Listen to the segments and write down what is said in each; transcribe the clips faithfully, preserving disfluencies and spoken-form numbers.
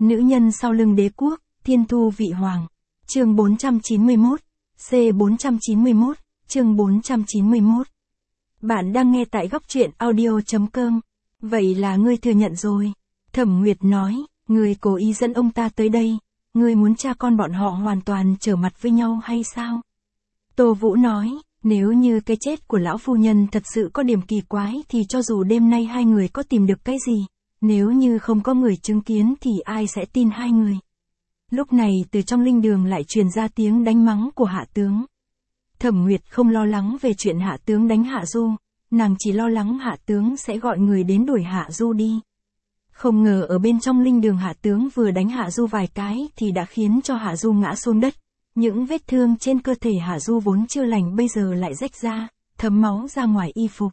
Nữ nhân sau lưng đế quốc, thiên thu vị hoàng. Chương bốn trăm chín mươi mốt, C bốn trăm chín mươi mốt, chương bốn trăm chín mươi mốt. Bạn đang nghe tại góc truyện audio chấm com. Vậy là ngươi thừa nhận rồi. Thẩm Nguyệt nói, ngươi cố ý dẫn ông ta tới đây, ngươi muốn cha con bọn họ hoàn toàn trở mặt với nhau hay sao? Tô Vũ nói, nếu như cái chết của lão phu nhân thật sự có điểm kỳ quái thì cho dù đêm nay hai người có tìm được cái gì, nếu như không có người chứng kiến thì ai sẽ tin hai người? Lúc này từ trong linh đường lại truyền ra tiếng đánh mắng của Hạ tướng. Thẩm Nguyệt không lo lắng về chuyện Hạ tướng đánh Hạ Du, nàng chỉ lo lắng Hạ tướng sẽ gọi người đến đuổi Hạ Du đi. Không ngờ ở bên trong linh đường Hạ tướng vừa đánh Hạ Du vài cái thì đã khiến cho Hạ Du ngã xuống đất. Những vết thương trên cơ thể Hạ Du vốn chưa lành bây giờ lại rách ra, thấm máu ra ngoài y phục.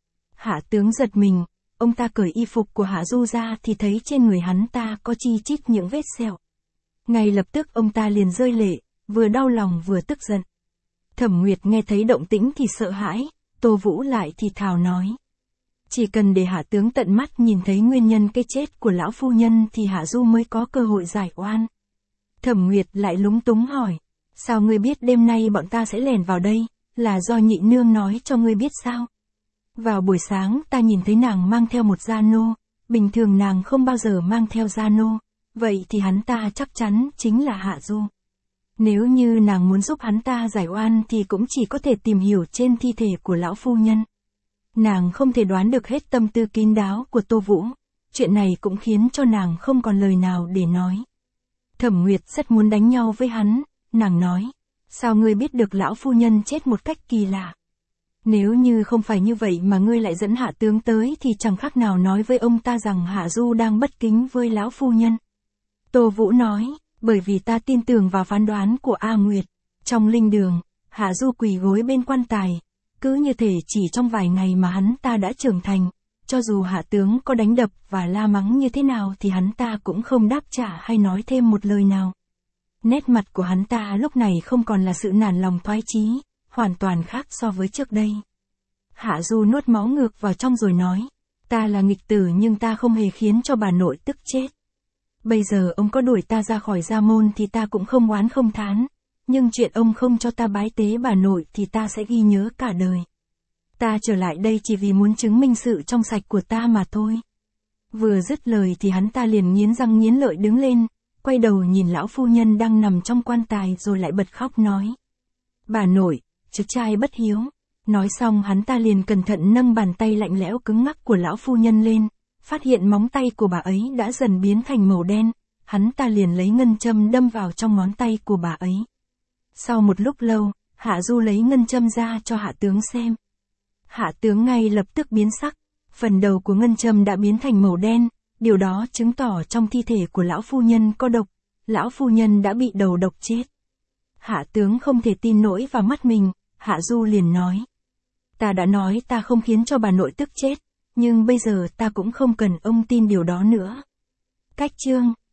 Hạ tướng giật mình, ông ta cởi y phục của Hạ Du ra thì thấy trên người hắn ta có chi chít những vết sẹo. Ngay lập tức ông ta liền rơi lệ, vừa đau lòng vừa tức giận. Thẩm Nguyệt nghe thấy động tĩnh thì sợ hãi, Tô Vũ lại thì thào nói. Chỉ cần để Hạ tướng tận mắt nhìn thấy nguyên nhân cái chết của lão phu nhân thì Hạ Du mới có cơ hội giải oan. Thẩm Nguyệt lại lúng túng hỏi, sao ngươi biết đêm nay bọn ta sẽ lẻn vào đây, là do nhị nương nói cho ngươi biết sao? Vào buổi sáng ta nhìn thấy nàng mang theo một gia nô, bình thường nàng không bao giờ mang theo gia nô, vậy thì hắn ta chắc chắn chính là Hạ Du. Nếu như nàng muốn giúp hắn ta giải oan thì cũng chỉ có thể tìm hiểu trên thi thể của lão phu nhân. Nàng không thể đoán được hết tâm tư kín đáo của Tô Vũ, chuyện này cũng khiến cho nàng không còn lời nào để nói. Thẩm Nguyệt rất muốn đánh nhau với hắn, nàng nói, sao ngươi biết được lão phu nhân chết một cách kỳ lạ? Nếu như không phải như vậy mà ngươi lại dẫn Hạ tướng tới thì chẳng khác nào nói với ông ta rằng Hạ Du đang bất kính với lão phu nhân. Tô Vũ nói, bởi vì ta tin tưởng vào phán đoán của A Nguyệt. Trong linh đường, Hạ Du quỳ gối bên quan tài, cứ như thể chỉ trong vài ngày mà hắn ta đã trưởng thành, cho dù Hạ tướng có đánh đập và la mắng như thế nào thì hắn ta cũng không đáp trả hay nói thêm một lời nào. Nét mặt của hắn ta lúc này không còn là sự nản lòng thoái chí, hoàn toàn khác so với trước đây. Hạ Du nuốt máu ngược vào trong rồi nói, ta là nghịch tử nhưng ta không hề khiến cho bà nội tức chết. Bây giờ ông có đuổi ta ra khỏi gia môn thì ta cũng không oán không thán, nhưng chuyện ông không cho ta bái tế bà nội thì ta sẽ ghi nhớ cả đời. Ta trở lại đây chỉ vì muốn chứng minh sự trong sạch của ta mà thôi. Vừa dứt lời thì hắn ta liền nghiến răng nghiến lợi đứng lên, quay đầu nhìn lão phu nhân đang nằm trong quan tài rồi lại bật khóc nói. Bà nội, cháu trai bất hiếu. Nói xong hắn ta liền cẩn thận nâng bàn tay lạnh lẽo cứng ngắc của lão phu nhân lên, phát hiện móng tay của bà ấy đã dần biến thành màu đen, hắn ta liền lấy ngân châm đâm vào trong ngón tay của bà ấy. Sau một lúc lâu, Hạ Du lấy ngân châm ra cho Hạ tướng xem. Hạ tướng ngay lập tức biến sắc, phần đầu của ngân châm đã biến thành màu đen, điều đó chứng tỏ trong thi thể của lão phu nhân có độc, lão phu nhân đã bị đầu độc chết. Hạ tướng không thể tin nổi vào mắt mình, Hạ Du liền nói. Ta đã nói ta không khiến cho bà nội tức chết, nhưng bây giờ ta cũng không cần ông tin điều đó nữa. Cách chương